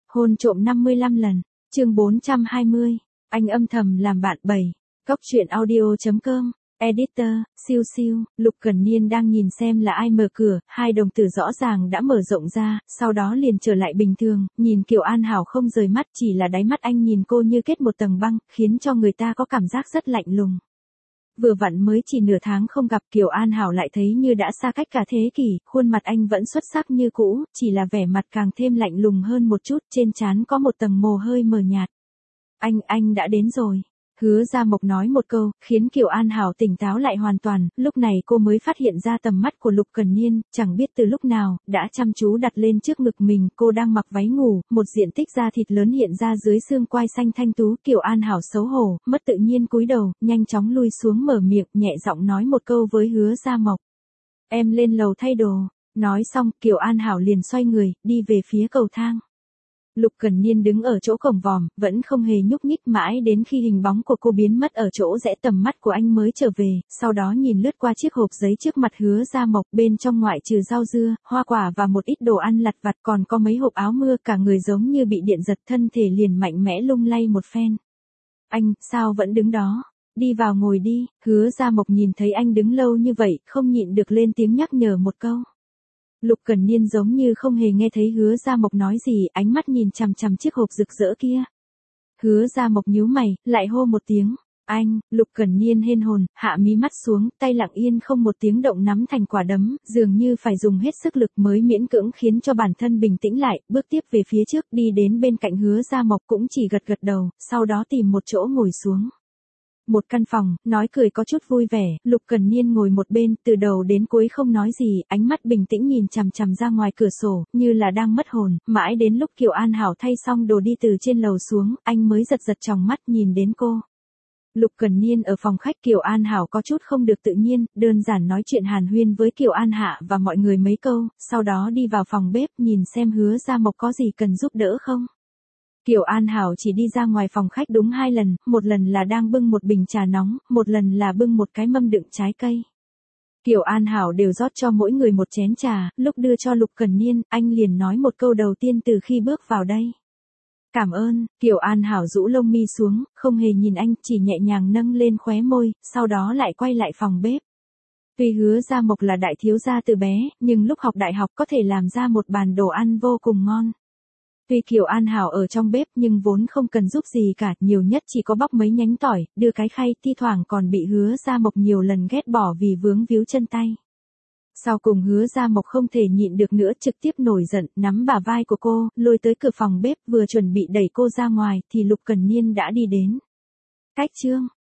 Hôn trộm 55 lần, chương 420, anh âm thầm làm bạn 7, Cóc truyện audio.com, editor, siêu siêu, Lục Cẩn Niên đang nhìn xem là ai mở cửa, hai đồng tử rõ ràng đã mở rộng ra, sau đó liền trở lại bình thường, nhìn Kiều An Hảo không rời mắt, chỉ là đáy mắt anh nhìn cô như kết một tầng băng, khiến cho người ta có cảm giác rất lạnh lùng. Vừa vặn mới chỉ nửa tháng không gặp Kiều An Hảo lại thấy như đã xa cách cả thế kỷ, khuôn mặt anh vẫn xuất sắc như cũ, chỉ là vẻ mặt càng thêm lạnh lùng hơn một chút, trên trán có một tầng mồ hơi mờ nhạt. Anh đã đến rồi. Hứa Gia Mộc nói một câu, khiến Kiều An Hảo tỉnh táo lại hoàn toàn, lúc này cô mới phát hiện ra tầm mắt của Lục Cẩn Niên, chẳng biết từ lúc nào, đã chăm chú đặt lên trước ngực mình, cô đang mặc váy ngủ, một diện tích da thịt lớn hiện ra dưới xương quai xanh thanh tú, Kiều An Hảo xấu hổ, mất tự nhiên cúi đầu, nhanh chóng lui xuống mở miệng, nhẹ giọng nói một câu với Hứa Gia Mộc. Em lên lầu thay đồ, nói xong, Kiều An Hảo liền xoay người, đi về phía cầu thang. Lục Cẩn Niên đứng ở chỗ cổng vòm, vẫn không hề nhúc nhích mãi đến khi hình bóng của cô biến mất ở chỗ rẽ tầm mắt của anh mới trở về, sau đó nhìn lướt qua chiếc hộp giấy trước mặt Hứa Gia Mộc, bên trong ngoại trừ rau dưa, hoa quả và một ít đồ ăn lặt vặt còn có mấy hộp áo mưa, cả người giống như bị điện giật, thân thể liền mạnh mẽ lung lay một phen. Anh, sao vẫn đứng đó? Đi vào ngồi đi. Hứa Gia Mộc nhìn thấy anh đứng lâu như vậy, không nhịn được lên tiếng nhắc nhở một câu. Lục Cẩn Niên giống như không hề nghe thấy Hứa Gia Mộc nói gì, ánh mắt nhìn chằm chằm chiếc hộp rực rỡ kia. Hứa Gia Mộc nhíu mày, lại hô một tiếng. Anh, Lục Cẩn Niên hên hồn, hạ mí mắt xuống, tay lặng yên không một tiếng động nắm thành quả đấm, dường như phải dùng hết sức lực mới miễn cưỡng khiến cho bản thân bình tĩnh lại, bước tiếp về phía trước, đi đến bên cạnh Hứa Gia Mộc cũng chỉ gật gật đầu, sau đó tìm một chỗ ngồi xuống. Một căn phòng, nói cười có chút vui vẻ, Lục Cẩn Niên ngồi một bên, từ đầu đến cuối không nói gì, ánh mắt bình tĩnh nhìn chằm chằm ra ngoài cửa sổ, như là đang mất hồn, mãi đến lúc Kiều An Hảo thay xong đồ đi từ trên lầu xuống, anh mới giật giật tròng mắt nhìn đến cô. Lục Cẩn Niên ở phòng khách, Kiều An Hảo có chút không được tự nhiên, đơn giản nói chuyện hàn huyên với Kiều An Hạ và mọi người mấy câu, sau đó đi vào phòng bếp nhìn xem Hứa Gia Mộc có gì cần giúp đỡ không. Kiều An Hảo chỉ đi ra ngoài phòng khách đúng 2 lần, một lần là đang bưng một bình trà nóng, một lần là bưng một cái mâm đựng trái cây. Kiều An Hảo đều rót cho mỗi người một chén trà, lúc đưa cho Lục Cẩn Niên, anh liền nói một câu đầu tiên từ khi bước vào đây. Cảm ơn. Kiều An Hảo rũ lông mi xuống, không hề nhìn anh, chỉ nhẹ nhàng nâng lên khóe môi, sau đó lại quay lại phòng bếp. Tuy Hứa Gia Mộc là đại thiếu gia từ bé, nhưng lúc học đại học có thể làm ra một bàn đồ ăn vô cùng ngon. Tuy Kiều An Hảo ở trong bếp nhưng vốn không cần giúp gì cả, nhiều nhất chỉ có bóc mấy nhánh tỏi, đưa cái khay, thi thoảng còn bị Hứa Gia Mộc nhiều lần ghét bỏ vì vướng víu chân tay. Sau cùng Hứa Gia Mộc không thể nhịn được nữa, trực tiếp nổi giận, nắm bả vai của cô, lôi tới cửa phòng bếp, vừa chuẩn bị đẩy cô ra ngoài, thì Lục Cẩn Niên đã đi đến. Cách chương